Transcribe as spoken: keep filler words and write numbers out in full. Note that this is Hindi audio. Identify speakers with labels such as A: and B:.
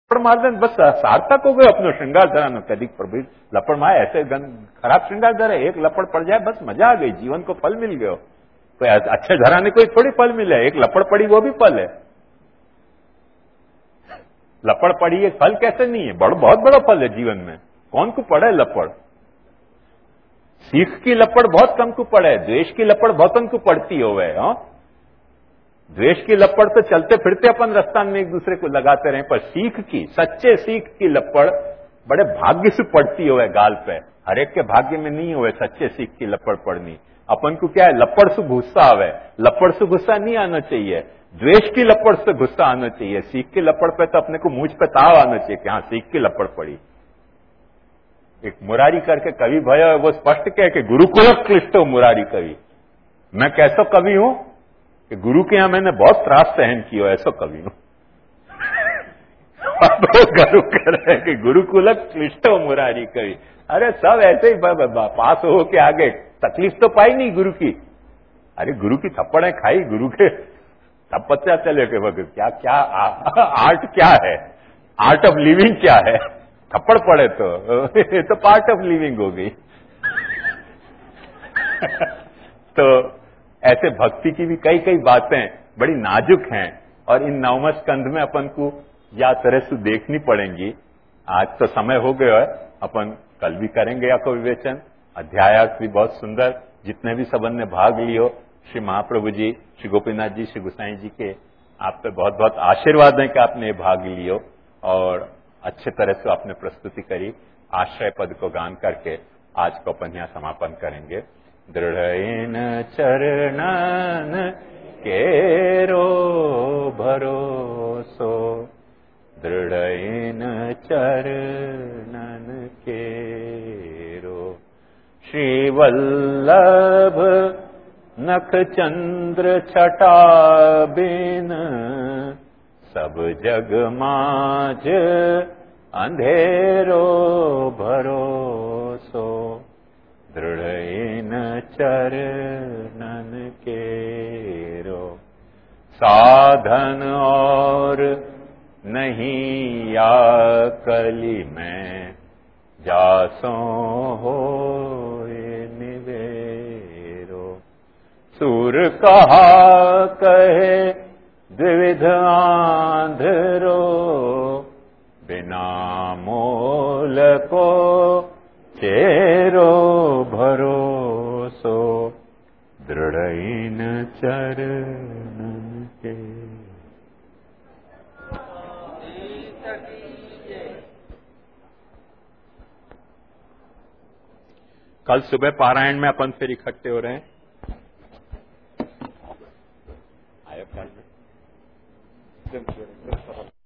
A: લપડ માર દે બસ સાર્થક હો ગયો अपनो श्रृंगार धरानो। कभी प्रभु लपड़ मारे ऐसे खराब श्रृंगार धरे, एक लपड़ पड़ जाए बस मजा आ गई, जीवन को फल मिल गयो। कोई अच्छे धराने कोई थोड़ी फल मिले, एक लपड़ पड़ी वो भी फल है। लपड़ पड़ी एक फल कैसे नहीं है, बड़ बहुत बड़ा फल है जीवन में। कौन को पड़े लपड़? सीख की लपड़ बहुत कम को पड़े, द्वेष की लपड़ बहुत को पड़ती हो गए। हाँ, द्वेष की लपड़ तो चलते फिरते अपन रास्ता में एक दूसरे को लगाते रहे, पर सीख की, सच्चे सीख की लपड़ बड़े भाग्य से पड़ती हो गाल पे। हर एक के भाग्य में नहीं हुए सच्चे सीख की लपड़ पड़नी। अपन को क्या है, लपड़ से गुस्सा आवे, लपड़ से गुस्सा नहीं आना चाहिए, द्वेष की लपड़ से गुस्सा आना चाहिए। सीख की लपड़ पे तो अपने को मुझ पे ताव आना चाहिए कि हाँ सीख की लपड़ पड़ी। एक मुरारी करके कवि भय, वो स्पष्ट कहे कि गुरुकुल क्लिष्टो मुरारी कवि। मैं कैसा कवि हूं कि गुरु के यहां मैंने बहुत त्रास सहन किया, ऐसा कवि हूं। गुरु कह रहे हैं कि गुरुकुल क्लिष्टो मुरारी कवि। अरे सब ऐसे ही पास हो के आगे, तकलीफ तो पाई नहीं गुरु की। अरे गुरु की थप्पड़ें खाई, गुरु के तब पता चले कि वक्त क्या क्या आ, आर्ट क्या है, आर्ट ऑफ लिविंग क्या है। थप्पड़ पड़े तो ये तो पार्ट ऑफ लिविंग हो गई। तो ऐसे भक्ति की भी कई कई बातें बड़ी नाजुक हैं और इन नवम स्कंध में अपन को या तरह से देखनी पड़ेंगी। आज तो समय हो गया है, अपन कल भी करेंगे या को विवेचन। अध्यायार्थ भी बहुत सुंदर, जितने भी सबन ने भाग लियो, श्री महाप्रभु जी, श्री गोपीनाथ जी, श्री गुसाई जी के आप पे बहुत बहुत आशीर्वाद है कि आपने भाग लियो और अच्छे तरह से आपने प्रस्तुति करी। आश्रय पद को गान करके आज को अपन यहाँ समापन करेंगे। दृढ़ चरणन केरो भरोसो, दृढ़ चरणन केरो, श्री वल्लभ नख चंद्र छटा बिन, सब जग माज अंधेरो भरोसो, दृढ़ चरणन केरो। साधन और नहीं या कली में, जासो हो निवेरो। सूर कहा कहे द्विविध आंधरो, बिना मोल को चेरो भरोसो, दृढ़ चरणन के। कल सुबह पारायण में अपन फिर इकट्ठे हो रहे हैं। आयो ख्याल में